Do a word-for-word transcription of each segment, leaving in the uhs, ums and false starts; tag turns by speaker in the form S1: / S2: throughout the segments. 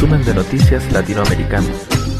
S1: resumen de noticias latinoamericanas.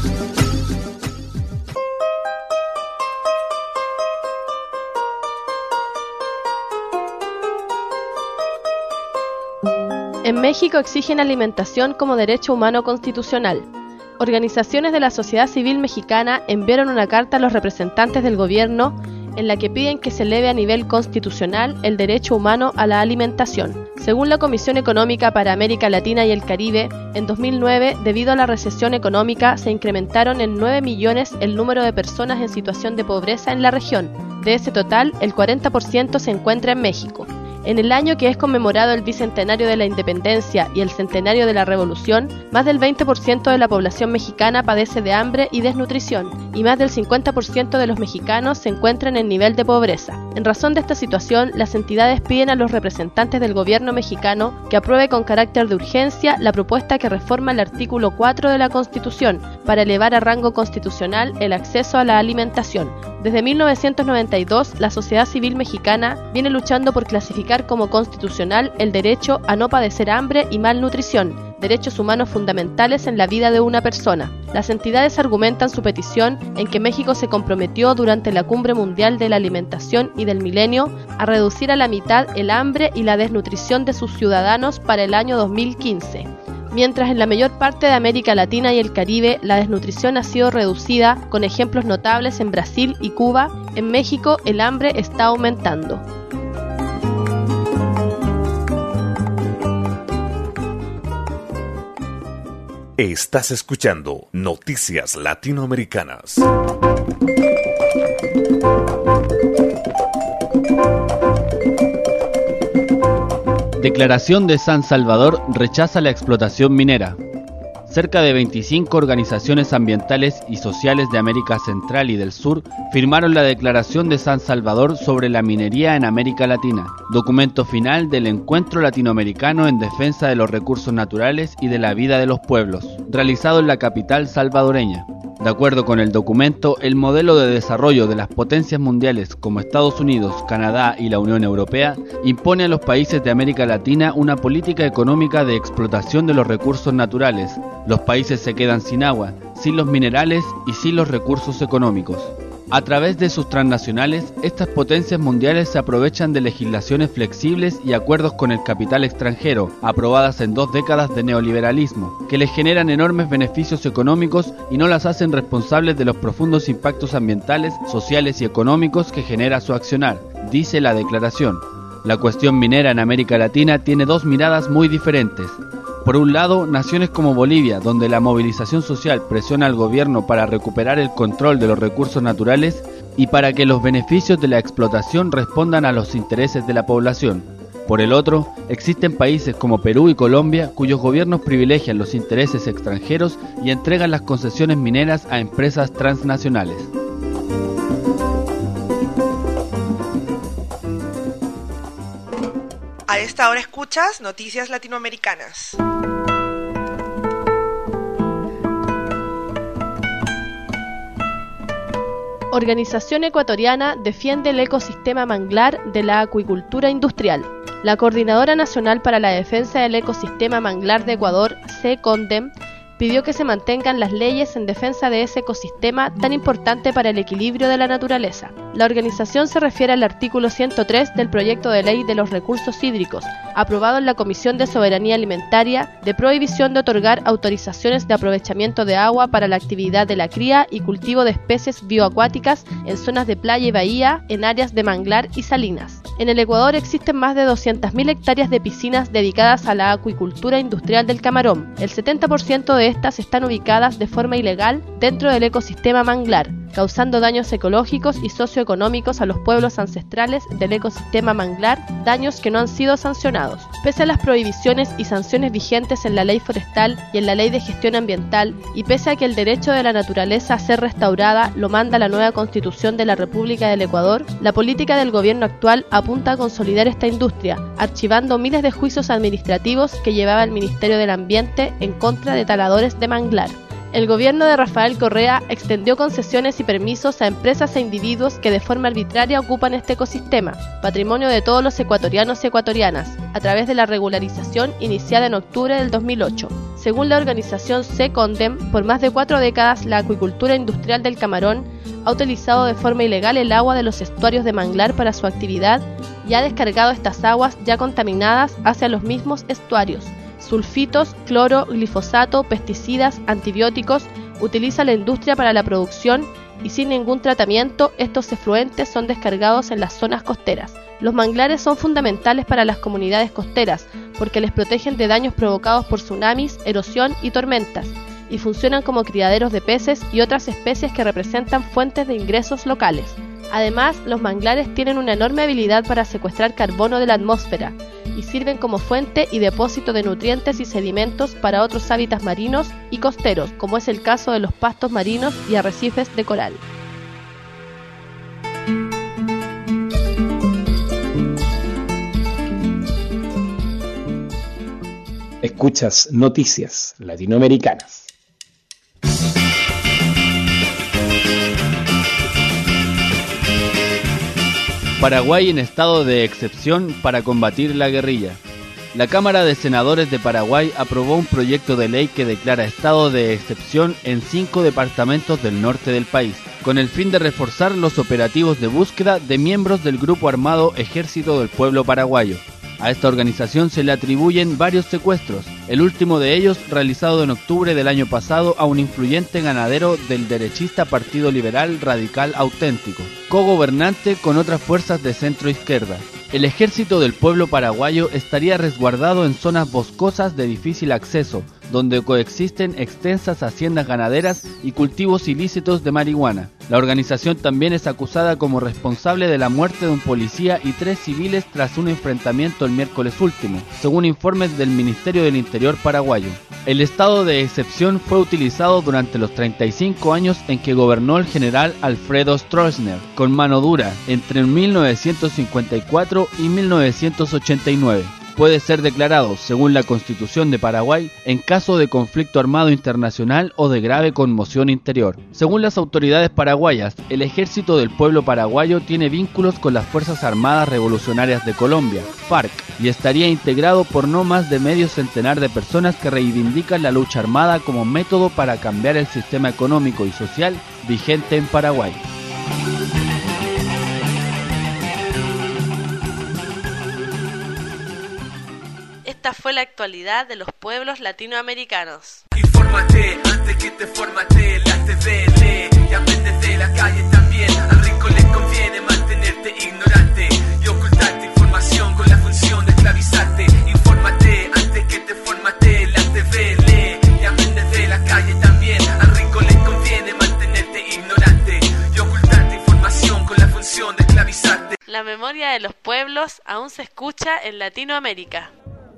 S2: En México exigen alimentación como derecho humano constitucional. Organizaciones de la sociedad civil mexicana enviaron una carta a los representantes del gobierno en la que piden que se eleve a nivel constitucional el derecho humano a la alimentación. Según la Comisión Económica para América Latina y el Caribe, en dos mil nueve, debido a la recesión económica, se incrementaron en nueve millones el número de personas en situación de pobreza en la región. De ese total, el cuarenta por ciento se encuentra en México. En el año que es conmemorado el bicentenario de la independencia y el centenario de la revolución, más del veinte por ciento de la población mexicana padece de hambre y desnutrición, y más del cincuenta por ciento de los mexicanos se encuentran en nivel de pobreza. En razón de esta situación, las entidades piden a los representantes del gobierno mexicano que apruebe con carácter de urgencia la propuesta que reforma el artículo cuatro de la Constitución para elevar a rango constitucional el acceso a la alimentación. Desde mil novecientos noventa y dos, la sociedad civil mexicana viene luchando por clasificar como constitucional el derecho a no padecer hambre y malnutrición, derechos humanos fundamentales en la vida de una persona. Las entidades argumentan su petición en que México se comprometió durante la Cumbre Mundial de la Alimentación y del Milenio a reducir a la mitad el hambre y la desnutrición de sus ciudadanos para el año dos mil quince. Mientras en la mayor parte de América Latina y el Caribe la desnutrición ha sido reducida, con ejemplos notables en Brasil y Cuba, en México el hambre está aumentando.
S3: Estás escuchando Noticias Latinoamericanas.
S4: Declaración de San Salvador rechaza la explotación minera. Cerca de veinticinco organizaciones ambientales y sociales de América Central y del Sur firmaron la Declaración de San Salvador sobre la minería en América Latina, documento final del Encuentro Latinoamericano en Defensa de los Recursos Naturales y de la Vida de los Pueblos, realizado en la capital salvadoreña. De acuerdo con el documento, el modelo de desarrollo de las potencias mundiales como Estados Unidos, Canadá y la Unión Europea impone a los países de América Latina una política económica de explotación de los recursos naturales. Los países se quedan sin agua, sin los minerales y sin los recursos económicos. A través de sus transnacionales, estas potencias mundiales se aprovechan de legislaciones flexibles y acuerdos con el capital extranjero, aprobadas en dos décadas de neoliberalismo, que les generan enormes beneficios económicos y no las hacen responsables de los profundos impactos ambientales, sociales y económicos que genera su accionar, dice la declaración. La cuestión minera en América Latina tiene dos miradas muy diferentes. Por un lado, naciones como Bolivia, donde la movilización social presiona al gobierno para recuperar el control de los recursos naturales y para que los beneficios de la explotación respondan a los intereses de la población. Por el otro, existen países como Perú y Colombia cuyos gobiernos privilegian los intereses extranjeros y entregan las concesiones mineras a empresas transnacionales.
S5: A esta hora escuchas Noticias Latinoamericanas.
S2: Organización ecuatoriana defiende el ecosistema manglar de la acuicultura industrial. La Coordinadora Nacional para la Defensa del Ecosistema Manglar de Ecuador, CECONDEM, pidió que se mantengan las leyes en defensa de ese ecosistema tan importante para el equilibrio de la naturaleza. La organización se refiere al artículo ciento tres del proyecto de ley de los recursos hídricos, aprobado en la Comisión de Soberanía Alimentaria, de prohibición de otorgar autorizaciones de aprovechamiento de agua para la actividad de la cría y cultivo de especies bioacuáticas en zonas de playa y bahía, en áreas de manglar y salinas. En el Ecuador existen más de doscientas mil hectáreas de piscinas dedicadas a la acuicultura industrial del camarón. El setenta por ciento de estas están ubicadas de forma ilegal dentro del ecosistema manglar, causando daños ecológicos y socioeconómicos a los pueblos ancestrales del ecosistema manglar, daños que no han sido sancionados. Pese a las prohibiciones y sanciones vigentes en la ley forestal y en la ley de gestión ambiental, y pese a que el derecho de la naturaleza a ser restaurada lo manda la nueva Constitución de la República del Ecuador, la política del gobierno actual apunta a consolidar esta industria, archivando miles de juicios administrativos que llevaba el Ministerio del Ambiente en contra de taladores de manglar. El gobierno de Rafael Correa extendió concesiones y permisos a empresas e individuos que de forma arbitraria ocupan este ecosistema, patrimonio de todos los ecuatorianos y ecuatorianas, a través de la regularización iniciada en octubre del dos mil ocho. Según la organización Secondem, por más de cuatro décadas la acuicultura industrial del Camarón ha utilizado de forma ilegal el agua de los estuarios de manglar para su actividad y ha descargado estas aguas ya contaminadas hacia los mismos estuarios. Sulfitos, cloro, glifosato, pesticidas, antibióticos utiliza la industria para la producción y sin ningún tratamiento estos efluentes son descargados en las zonas costeras. Los manglares son fundamentales para las comunidades costeras porque les protegen de daños provocados por tsunamis, erosión y tormentas, y funcionan como criaderos de peces y otras especies que representan fuentes de ingresos locales. Además, los manglares tienen una enorme habilidad para secuestrar carbono de la atmósfera y sirven como fuente y depósito de nutrientes y sedimentos para otros hábitats marinos y costeros, como es el caso de los pastos marinos y arrecifes de coral.
S6: Escuchas Noticias Latinoamericanas.
S4: Paraguay en estado de excepción para combatir la guerrilla. La Cámara de Senadores de Paraguay aprobó un proyecto de ley que declara estado de excepción en cinco departamentos del norte del país, con el fin de reforzar los operativos de búsqueda de miembros del grupo armado Ejército del Pueblo Paraguayo. A esta organización se le atribuyen varios secuestros, el último de ellos realizado en octubre del año pasado a un influyente ganadero del derechista Partido Liberal Radical Auténtico, cogobernante con otras fuerzas de centro-izquierda. El Ejército del Pueblo Paraguayo estaría resguardado en zonas boscosas de difícil acceso, donde coexisten extensas haciendas ganaderas y cultivos ilícitos de marihuana. La organización también es acusada como responsable de la muerte de un policía y tres civiles tras un enfrentamiento el miércoles último, según informes del Ministerio del Interior paraguayo. El estado de excepción fue utilizado durante los treinta y cinco años en que gobernó el general Alfredo Stroessner, con mano dura, entre mil novecientos cincuenta y cuatro y mil novecientos ochenta y nueve. Puede ser declarado, según la Constitución de Paraguay, en caso de conflicto armado internacional o de grave conmoción interior. Según las autoridades paraguayas, el Ejército del Pueblo Paraguayo tiene vínculos con las Fuerzas Armadas Revolucionarias de Colombia, FARC, y estaría integrado por no más de medio centenar de personas que reivindican la lucha armada como método para cambiar el sistema económico y social vigente en Paraguay.
S2: Esta fue la actualidad de los pueblos latinoamericanos.
S7: Infórmate antes que te formate, la T V lee y aprendes de la calle también. Al rico le conviene mantenerte ignorante y ocultarte información con la función de esclavizarte. Infórmate antes que te formate, la T V lee y aprendes de la calle también. Al rico le conviene mantenerte ignorante y ocultarte información con la función de esclavizarte.
S2: La memoria de los pueblos aún se escucha en Latinoamérica.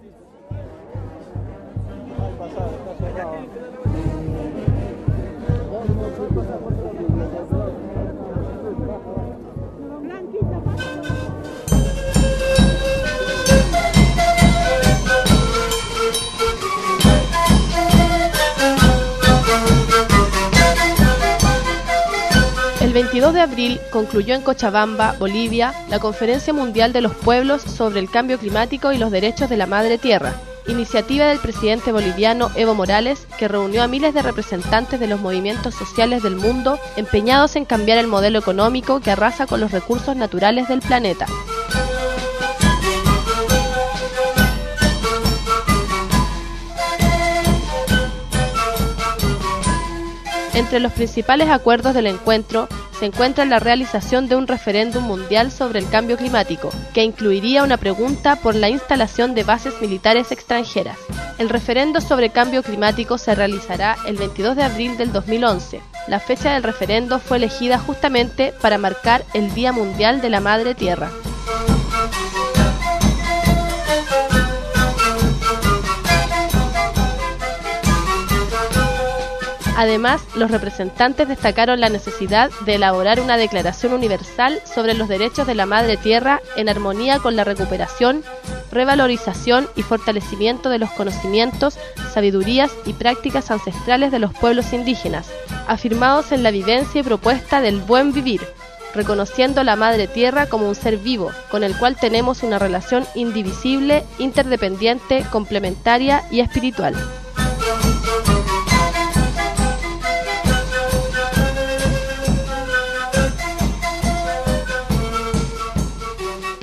S2: El veintidós de abril concluyó en Cochabamba, Bolivia, la Conferencia Mundial de los Pueblos sobre el Cambio Climático y los Derechos de la Madre Tierra, iniciativa del presidente boliviano Evo Morales, que reunió a miles de representantes de los movimientos sociales del mundo empeñados en cambiar el modelo económico que arrasa con los recursos naturales del planeta. Entre los principales acuerdos del encuentro se encuentra la realización de un referéndum mundial sobre el cambio climático, que incluiría una pregunta por la instalación de bases militares extranjeras. El referendo sobre cambio climático se realizará el veintidós de abril del dos mil once. La fecha del referendo fue elegida justamente para marcar el Día Mundial de la Madre Tierra. Además, los representantes destacaron la necesidad de elaborar una declaración universal sobre los derechos de la Madre Tierra en armonía con la recuperación, revalorización y fortalecimiento de los conocimientos, sabidurías y prácticas ancestrales de los pueblos indígenas, afirmados en la vivencia y propuesta del buen vivir, reconociendo la Madre Tierra como un ser vivo, con el cual tenemos una relación indivisible, interdependiente, complementaria y espiritual.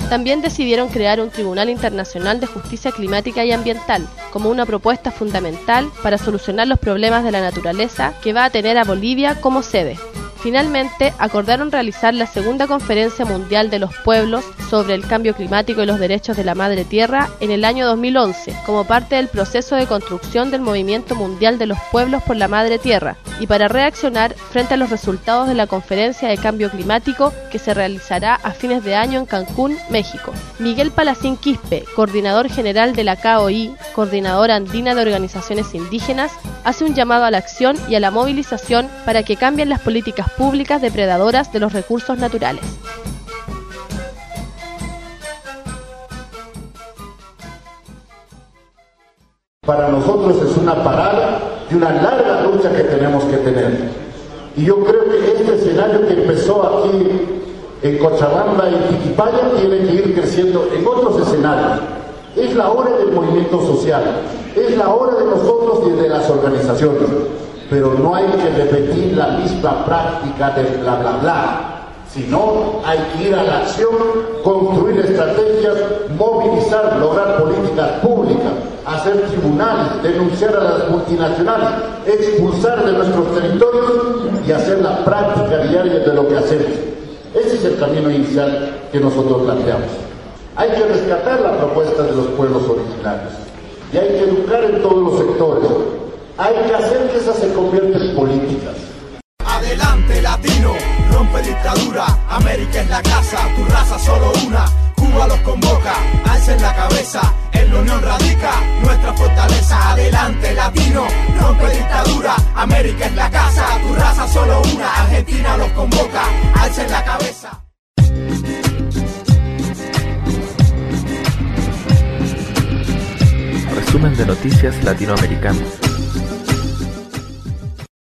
S2: También decidieron crear un Tribunal Internacional de Justicia Climática y Ambiental, como una propuesta fundamental para solucionar los problemas de la naturaleza que va a tener a Bolivia como sede. Finalmente, acordaron realizar la segunda Conferencia Mundial de los Pueblos sobre el Cambio Climático y los Derechos de la Madre Tierra en el año dos mil once, como parte del proceso de construcción del Movimiento Mundial de los Pueblos por la Madre Tierra, y para reaccionar frente a los resultados de la Conferencia de Cambio Climático que se realizará a fines de año en Cancún, México. Miguel Palacín Quispe, coordinador general de la K O I, Coordinadora Andina de Organizaciones Indígenas, hace un llamado a la acción y a la movilización para que cambien las políticas públicas depredadoras de los recursos naturales.
S8: Para nosotros es una parada de una larga lucha que tenemos que tener. Y yo creo que este escenario que empezó aquí en Cochabamba y Tiquipaya tiene que ir creciendo en otros escenarios. Es la hora del movimiento social, es la hora de nosotros y de las organizaciones. Pero no hay que repetir la misma práctica del bla bla bla, sino hay que ir a la acción, construir estrategias, movilizar, lograr políticas públicas, hacer tribunales, denunciar a las multinacionales, expulsar de nuestros territorios y hacer la práctica diaria de lo que hacemos. Ese es el camino inicial que nosotros planteamos. Hay que rescatar la propuesta de los pueblos originarios y hay que educar en todos los sectores. Hay que hacer que esas se conviertan en políticas.
S9: Adelante latino, rompe dictadura, América es la casa, tu raza solo una, Cuba los convoca, alcen la cabeza, en la unión radica nuestra fortaleza. Adelante latino, rompe dictadura, América es la casa, tu raza solo una, Argentina los convoca, alcen la cabeza.
S1: Resumen de Noticias Latinoamericanas.